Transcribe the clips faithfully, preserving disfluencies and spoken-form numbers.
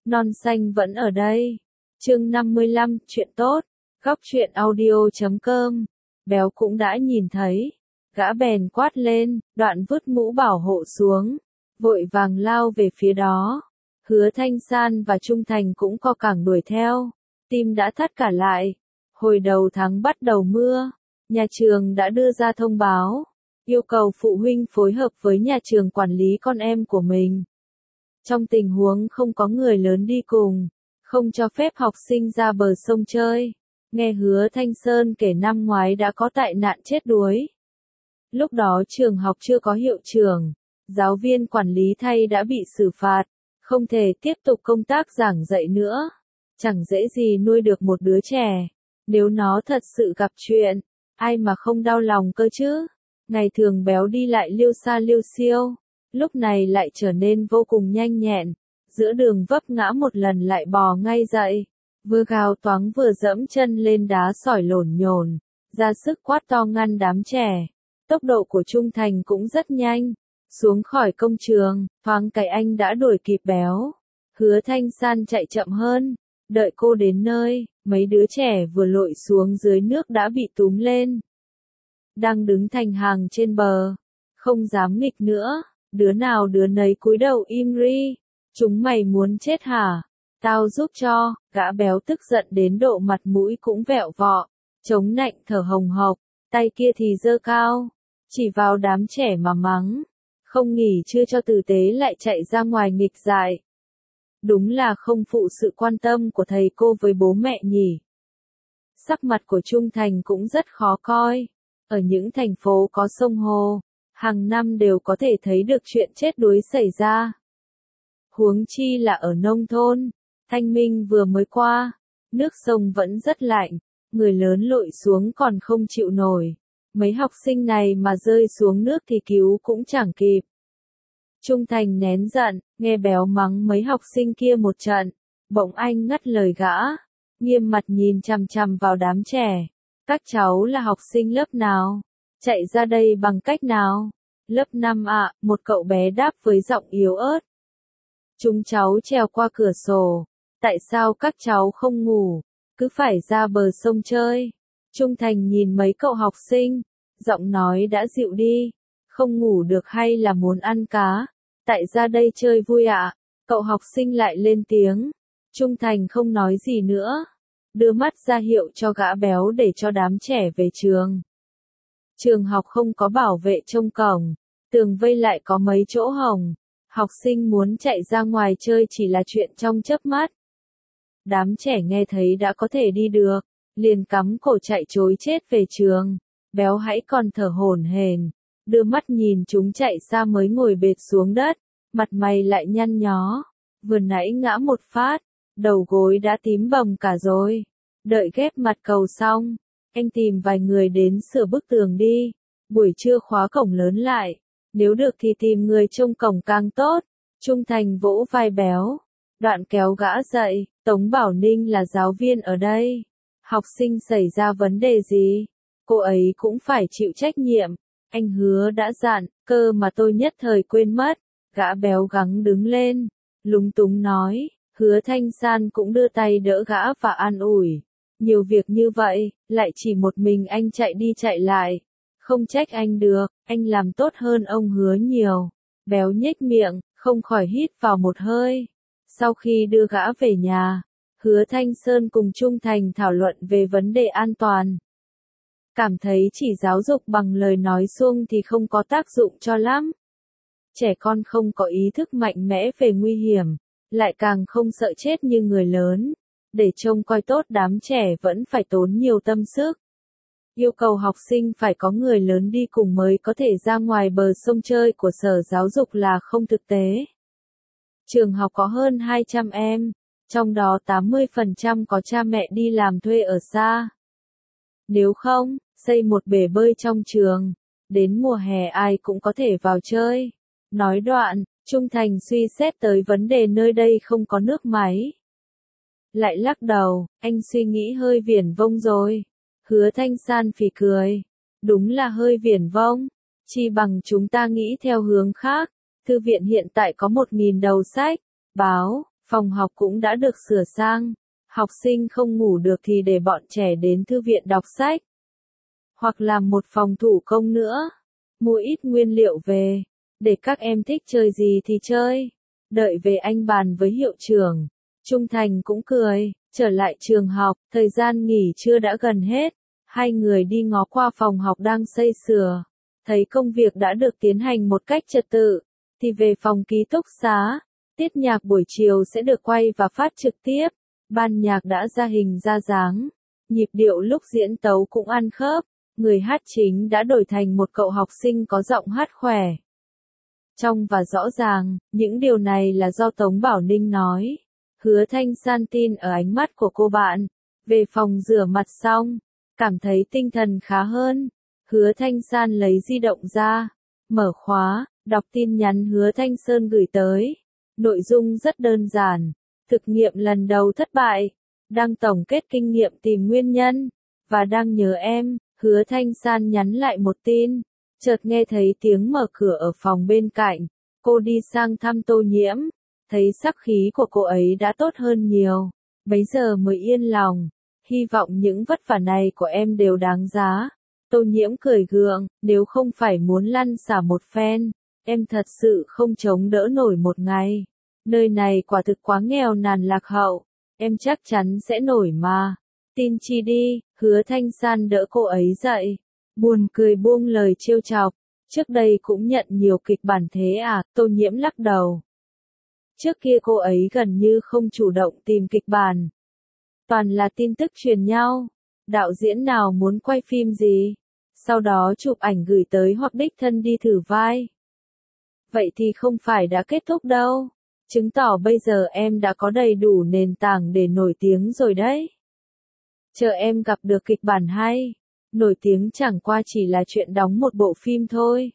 Non xanh vẫn ở đây. Chương năm mươi lăm, chuyện tốt. Góc truyện audio chấm com. Béo cũng đã nhìn thấy. Gã bèn quát lên, đoạn vứt mũ bảo hộ xuống. Vội vàng lao về phía đó. Hứa Thanh San và Trung Thành cũng co cẳng đuổi theo. Tim đã thắt cả lại. Hồi đầu tháng bắt đầu mưa. Nhà trường đã đưa ra thông báo. Yêu cầu phụ huynh phối hợp với nhà trường quản lý con em của mình. Trong tình huống không có người lớn đi cùng, không cho phép học sinh ra bờ sông chơi. Nghe Hứa Thanh Sơn kể năm ngoái đã có tai nạn chết đuối. Lúc đó trường học chưa có hiệu trưởng, giáo viên quản lý thay đã bị xử phạt, không thể tiếp tục công tác giảng dạy nữa. Chẳng dễ gì nuôi được một đứa trẻ. Nếu nó thật sự gặp chuyện, ai mà không đau lòng cơ chứ. Ngày thường Béo đi lại liêu xa liêu xiêu, lúc này lại trở nên vô cùng nhanh nhẹn. Giữa đường vấp ngã một lần lại bò ngay dậy, vừa gào toáng vừa dẫm chân lên đá sỏi lổn nhổn, ra sức quát to ngăn đám trẻ. Tốc độ của Trung Thành cũng rất nhanh. Xuống khỏi công trường, thoáng cái anh đã đuổi kịp Béo. Hứa Thanh San chạy chậm hơn. Đợi cô đến nơi, mấy đứa trẻ vừa lội xuống dưới nước đã bị túm lên. Đang đứng thành hàng trên bờ, không dám nghịch nữa, đứa nào đứa nấy cúi đầu im ri. Chúng mày muốn chết hả? Tao giúp cho. Gã Béo tức giận đến độ mặt mũi cũng vẹo vọ, chống nạnh thở hồng hộc, tay kia thì giơ cao, chỉ vào đám trẻ mà mắng. Không nghỉ trưa cho tử tế lại chạy ra ngoài nghịch dại. Đúng là không phụ sự quan tâm của thầy cô với bố mẹ nhỉ. Sắc mặt của Trung Thành cũng rất khó coi. Ở những thành phố có sông hồ, hàng năm đều có thể thấy được chuyện chết đuối xảy ra. Huống chi là ở nông thôn, thanh minh vừa mới qua, nước sông vẫn rất lạnh, người lớn lội xuống còn không chịu nổi. Mấy học sinh này mà rơi xuống nước thì cứu cũng chẳng kịp. Trung Thành nén giận, nghe Béo mắng mấy học sinh kia một trận, bỗng anh ngắt lời gã, nghiêm mặt nhìn chằm chằm vào đám trẻ. Các cháu là học sinh lớp nào? Chạy ra đây bằng cách nào? Lớp năm ạ, một cậu bé đáp với giọng yếu ớt. Chúng cháu trèo qua cửa sổ. Tại sao các cháu không ngủ, cứ phải ra bờ sông chơi? Trung Thành nhìn mấy cậu học sinh, giọng nói đã dịu đi. Không ngủ được hay là muốn ăn cá? Tại ra đây chơi vui ạ. Cậu học sinh lại lên tiếng. Trung Thành không nói gì nữa, đưa mắt ra hiệu cho gã Béo để cho đám trẻ về trường. Trường học không có bảo vệ trông cổng, tường vây lại có mấy chỗ hổng. Học sinh muốn chạy ra ngoài chơi chỉ là chuyện trong chớp mắt. Đám trẻ nghe thấy đã có thể đi được, liền cắm cổ chạy trối chết về trường. Béo hãy còn thở hổn hển, đưa mắt nhìn chúng chạy xa mới ngồi bệt xuống đất, mặt mày lại nhăn nhó. Vừa nãy ngã một phát, đầu gối đã tím bầm cả rồi. Đợi ghép mặt cầu xong, anh tìm vài người đến sửa bức tường đi. Buổi trưa khóa cổng lớn lại, nếu được thì tìm người trông cổng càng tốt. Trung Thành vỗ vai Béo, đoạn kéo gã dậy. Tống Bảo Ninh là giáo viên ở đây. Học sinh xảy ra vấn đề gì, cô ấy cũng phải chịu trách nhiệm. Anh Hứa đã dặn, cơ mà tôi nhất thời quên mất. Gã Béo gắng đứng lên, lúng túng nói. Hứa Thanh San cũng đưa tay đỡ gã và an ủi. Nhiều việc như vậy, lại chỉ một mình anh chạy đi chạy lại. Không trách anh được, anh làm tốt hơn ông Hứa nhiều. Béo nhếch miệng, không khỏi hít vào một hơi. Sau khi đưa gã về nhà, Hứa Thanh Sơn cùng Trung Thành thảo luận về vấn đề an toàn. Cảm thấy chỉ giáo dục bằng lời nói suông thì không có tác dụng cho lắm. Trẻ con không có ý thức mạnh mẽ về nguy hiểm, lại càng không sợ chết như người lớn. Để trông coi tốt đám trẻ vẫn phải tốn nhiều tâm sức. Yêu cầu học sinh phải có người lớn đi cùng mới có thể ra ngoài bờ sông chơi của Sở Giáo dục là không thực tế. Trường học có hơn hai trăm em, trong đó tám mươi phần trăm có cha mẹ đi làm thuê ở xa. Nếu không, xây một bể bơi trong trường, đến mùa hè ai cũng có thể vào chơi. Nói đoạn, Trung Thành suy xét tới vấn đề nơi đây không có nước máy. Lại lắc đầu, anh suy nghĩ hơi viển vông rồi. Hứa Thanh San phì cười. Đúng là hơi viển vông. Chi bằng chúng ta nghĩ theo hướng khác. Thư viện hiện tại có một nghìn đầu sách, báo, Phòng học cũng đã được sửa sang, học sinh không ngủ được thì để bọn trẻ đến thư viện đọc sách. Hoặc làm một phòng thủ công nữa, mua ít nguyên liệu về, để các em thích chơi gì thì chơi. Đợi về anh bàn với hiệu trưởng. Trung Thành cũng cười, trở lại trường học, thời gian nghỉ trưa đã gần hết. Hai người đi ngó qua phòng học đang xây sửa, thấy công việc đã được tiến hành một cách trật tự, thì về phòng ký túc xá. Tiết nhạc buổi chiều sẽ được quay và phát trực tiếp. Ban nhạc đã ra hình ra dáng, nhịp điệu lúc diễn tấu cũng ăn khớp. Người hát chính đã đổi thành một cậu học sinh có giọng hát khỏe, trong và rõ ràng. Những điều này là do Tống Bảo Ninh nói. Hứa Thanh San tin ở ánh mắt của cô bạn. Về phòng rửa mặt xong, cảm thấy tinh thần khá hơn. Hứa Thanh San lấy di động ra, mở khóa, đọc tin nhắn Hứa Thanh Sơn gửi tới. Nội dung rất đơn giản. Thực nghiệm lần đầu thất bại. Đang tổng kết kinh nghiệm tìm nguyên nhân. Và đang nhớ em. Hứa Thanh San nhắn lại một tin. Chợt nghe thấy tiếng mở cửa ở phòng bên cạnh. Cô đi sang thăm Tô Nhiễm. Thấy sắc khí của cô ấy đã tốt hơn nhiều. Bấy giờ mới yên lòng. Hy vọng những vất vả này của em đều đáng giá. Tô Nhiễm cười gượng. Nếu không phải muốn lăn xả một phen, em thật sự không chống đỡ nổi một ngày. Nơi này quả thực quá nghèo nàn lạc hậu. Em chắc chắn sẽ nổi mà. Tin chi đi. Hứa Thanh San đỡ cô ấy dậy. Buồn cười buông lời trêu chọc. Trước đây cũng nhận nhiều kịch bản thế à? Tô Nhiễm lắc đầu. Trước kia cô ấy gần như không chủ động tìm kịch bản. Toàn là tin tức truyền nhau. Đạo diễn nào muốn quay phim gì, sau đó chụp ảnh gửi tới hoặc đích thân đi thử vai. Vậy thì không phải đã kết thúc đâu. Chứng tỏ bây giờ em đã có đầy đủ nền tảng để nổi tiếng rồi đấy. Chờ em gặp được kịch bản hay. Nổi tiếng chẳng qua chỉ là chuyện đóng một bộ phim thôi.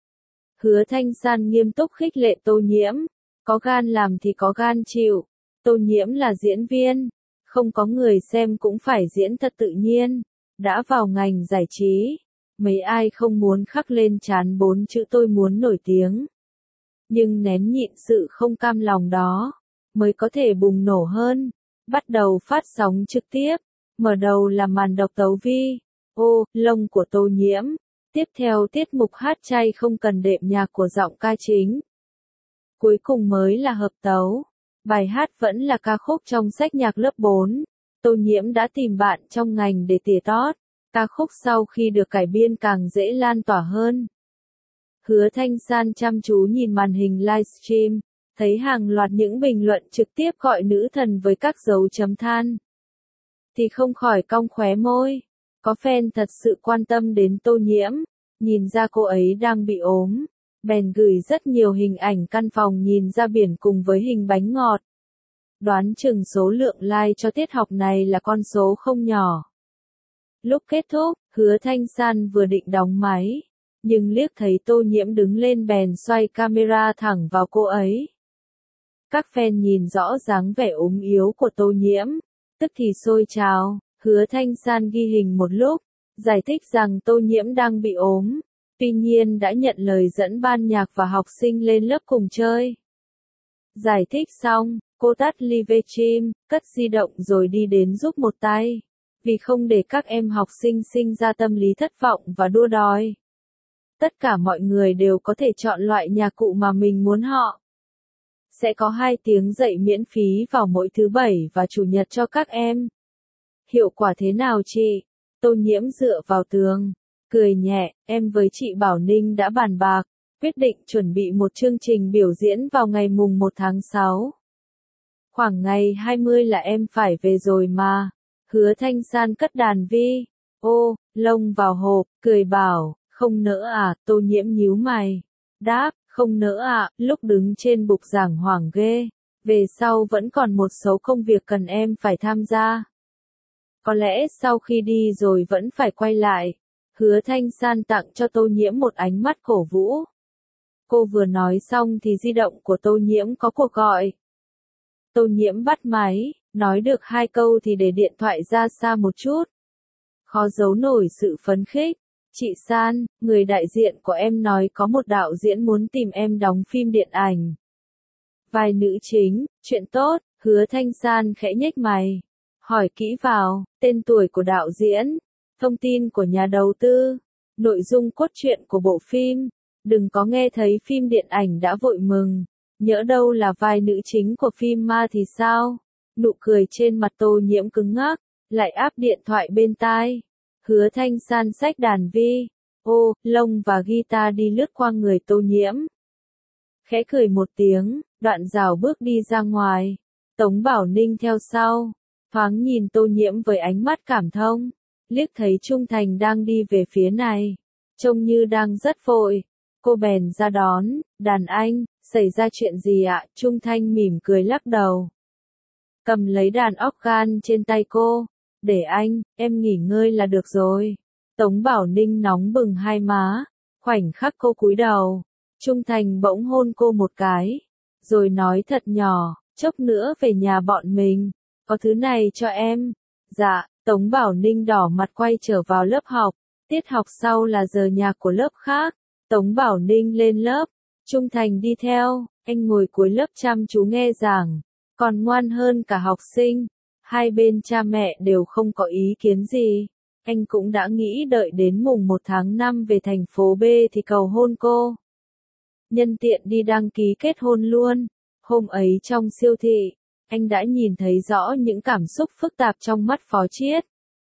Hứa Thanh San nghiêm túc khích lệ Tô Nhiễm. Có gan làm thì có gan chịu. Tô Nhiễm là diễn viên. Không có người xem cũng phải diễn thật tự nhiên. Đã vào ngành giải trí, mấy ai không muốn khắc lên trán bốn chữ tôi muốn nổi tiếng. Nhưng nén nhịn sự không cam lòng đó, mới có thể bùng nổ hơn. Bắt đầu phát sóng trực tiếp. Mở đầu là màn độc tấu vi. Ô, lông của Tô Nhiễm. Tiếp theo tiết mục hát chay không cần đệm nhạc của giọng ca chính. Cuối cùng mới là hợp tấu. Bài hát vẫn là ca khúc trong sách nhạc lớp bốn. Tô Nhiễm đã tìm bạn trong ngành để tỉa tót. Ca khúc sau khi được cải biên càng dễ lan tỏa hơn. Hứa Thanh San chăm chú nhìn màn hình livestream, thấy hàng loạt những bình luận trực tiếp gọi nữ thần với các dấu chấm than. Thì không khỏi cong khóe môi. Có fan thật sự quan tâm đến Tô Nhiễm, nhìn ra cô ấy đang bị ốm, bèn gửi rất nhiều hình ảnh căn phòng nhìn ra biển cùng với hình bánh ngọt. Đoán chừng số lượng like cho tiết học này là con số không nhỏ. Lúc kết thúc, Hứa Thanh San vừa định đóng máy, nhưng liếc thấy Tô Nhiễm đứng lên bèn xoay camera thẳng vào cô ấy. Các fan nhìn rõ dáng vẻ ốm yếu của Tô Nhiễm, tức thì xôi trào. Hứa Thanh San ghi hình một lúc, giải thích rằng Tô Nhiễm đang bị ốm, tuy nhiên đã nhận lời dẫn ban nhạc và học sinh lên lớp cùng chơi. Giải thích xong, cô tắt livestream, cất di động rồi đi đến giúp một tay, vì không để các em học sinh sinh ra tâm lý thất vọng và đua đòi. Tất cả mọi người đều có thể chọn loại nhạc cụ mà mình muốn họ. Sẽ có hai tiếng dạy miễn phí vào mỗi thứ bảy và chủ nhật cho các em. Hiệu quả thế nào chị? Tô Nhiễm dựa vào tường, cười nhẹ. Em với chị Bảo Ninh đã bàn bạc, quyết định chuẩn bị một chương trình biểu diễn vào ngày mùng một tháng sáu. Khoảng ngày hai mươi là em phải về rồi mà. Hứa Thanh San cất đàn vi, ô, lông vào hộp, cười bảo, không nỡ à? Tô Nhiễm nhíu mày, đáp, không nỡ à? Lúc đứng trên bục giảng hoảng ghê. Về sau vẫn còn một số công việc cần em phải tham gia. Có lẽ sau khi đi rồi vẫn phải quay lại. Hứa Thanh San tặng cho Tô Nhiễm một ánh mắt cổ vũ. Cô vừa nói xong thì di động của Tô Nhiễm có cuộc gọi. Tô Nhiễm bắt máy, nói được hai câu thì để điện thoại ra xa một chút. Khó giấu nổi sự phấn khích. Chị San, người đại diện của em nói có một đạo diễn muốn tìm em đóng phim điện ảnh. Vai nữ chính, chuyện tốt, Hứa Thanh San khẽ nhếch mày, hỏi kỹ vào, tên tuổi của đạo diễn, thông tin của nhà đầu tư, nội dung cốt truyện của bộ phim, đừng có nghe thấy phim điện ảnh đã vội mừng, nhỡ đâu là vai nữ chính của phim ma thì sao? Nụ cười trên mặt Tô Nhiễm cứng ngắc, lại áp điện thoại bên tai. Hứa Thanh San xách đàn vi, ô, lông và guitar đi lướt qua người Tô Nhiễm. Khẽ cười một tiếng, đoạn rảo bước đi ra ngoài. Tống Bảo Ninh theo sau, thoáng nhìn Tô Nhiễm với ánh mắt cảm thông, liếc thấy Trung Thành đang đi về phía này, trông như đang rất vội. Cô bèn ra đón, đàn anh, xảy ra chuyện gì ạ? Trung Thanh mỉm cười lắc đầu. Cầm lấy đàn organ trên tay cô, để anh, em nghỉ ngơi là được rồi. Tống Bảo Ninh nóng bừng hai má, khoảnh khắc cô cúi đầu, Trung Thành bỗng hôn cô một cái, rồi nói thật nhỏ, chốc nữa về nhà bọn mình, có thứ này cho em. Dạ, Tống Bảo Ninh đỏ mặt quay trở vào lớp học, tiết học sau là giờ nhạc của lớp khác. Tống Bảo Ninh lên lớp, Trung Thành đi theo, anh ngồi cuối lớp chăm chú nghe giảng, còn ngoan hơn cả học sinh. Hai bên cha mẹ đều không có ý kiến gì. Anh cũng đã nghĩ đợi đến mùng một tháng năm về thành phố B thì cầu hôn cô. Nhân tiện đi đăng ký kết hôn luôn. Hôm ấy trong siêu thị, anh đã nhìn thấy rõ những cảm xúc phức tạp trong mắt Phó Chiết.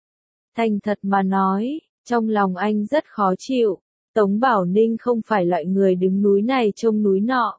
Thành thật mà nói, trong lòng anh rất khó chịu. Tống Bảo Ninh không phải loại người đứng núi này trông núi nọ.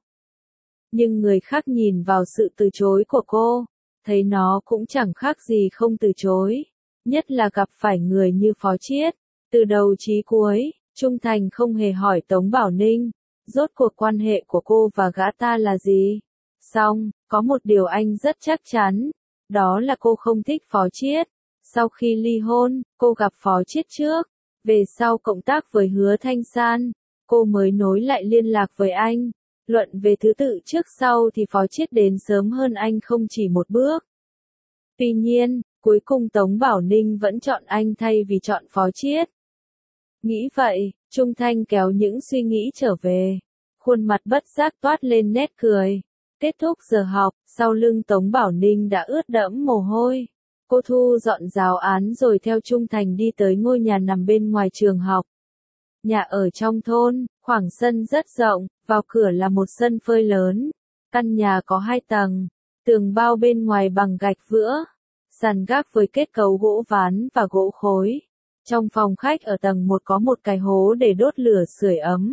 Nhưng người khác nhìn vào sự từ chối của cô, thấy nó cũng chẳng khác gì không từ chối. Nhất là gặp phải người như Phó Chiết. Từ đầu chí cuối, Trung Thành không hề hỏi Tống Bảo Ninh, rốt cuộc quan hệ của cô và gã ta là gì. Xong, có một điều anh rất chắc chắn, đó là cô không thích Phó Chiết. Sau khi ly hôn, cô gặp Phó Chiết trước, về sau cộng tác với Hứa Thanh San, cô mới nối lại liên lạc với anh. Luận về thứ tự trước sau thì Phó Chiết đến sớm hơn anh không chỉ một bước. Tuy nhiên, cuối cùng Tống Bảo Ninh vẫn chọn anh thay vì chọn Phó Chiết. Nghĩ vậy, Trung Thanh kéo những suy nghĩ trở về. Khuôn mặt bất giác toát lên nét cười. Kết thúc giờ học, sau lưng Tống Bảo Ninh đã ướt đẫm mồ hôi. Cô thu dọn giáo án rồi theo Trung Thành đi tới ngôi nhà nằm bên ngoài trường học. Nhà ở trong thôn, khoảng sân rất rộng, vào cửa là một sân phơi lớn. Căn nhà có hai tầng, tường bao bên ngoài bằng gạch vữa, sàn gác với kết cấu gỗ ván và gỗ khối. Trong phòng khách ở tầng một có một cái hố để đốt lửa sưởi ấm.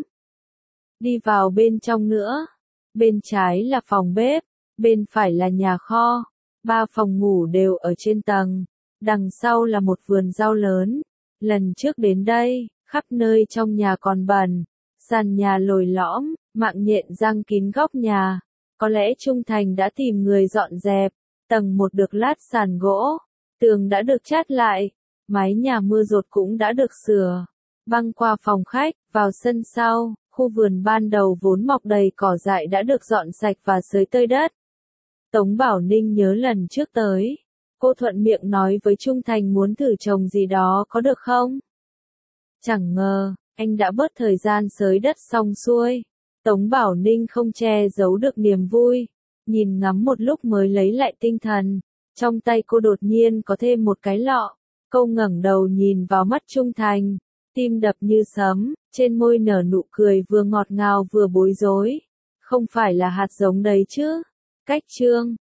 Đi vào bên trong nữa, bên trái là phòng bếp, bên phải là nhà kho, ba phòng ngủ đều ở trên tầng, đằng sau là một vườn rau lớn. Lần trước đến đây, khắp nơi trong nhà còn bẩn, sàn nhà lồi lõm, mạng nhện giăng kín góc nhà. Có lẽ Trung Thành đã tìm người dọn dẹp. Tầng một được lát sàn gỗ, tường đã được chát lại, mái nhà mưa dột cũng đã được sửa. Băng qua phòng khách, vào sân sau, khu vườn ban đầu vốn mọc đầy cỏ dại đã được dọn sạch và xới tơi đất. Tống Bảo Ninh nhớ lần trước tới, cô thuận miệng nói với Trung Thành muốn thử trồng gì đó có được không? Chẳng ngờ, anh đã bớt thời gian xới đất xong xuôi. Tống Bảo Ninh không che giấu được niềm vui, nhìn ngắm một lúc mới lấy lại tinh thần. Trong tay cô đột nhiên có thêm một cái lọ. Cô ngẩng đầu nhìn vào mắt Trung Thành, tim đập như sấm, trên môi nở nụ cười vừa ngọt ngào vừa bối rối. Không phải là hạt giống đấy chứ? Cách chương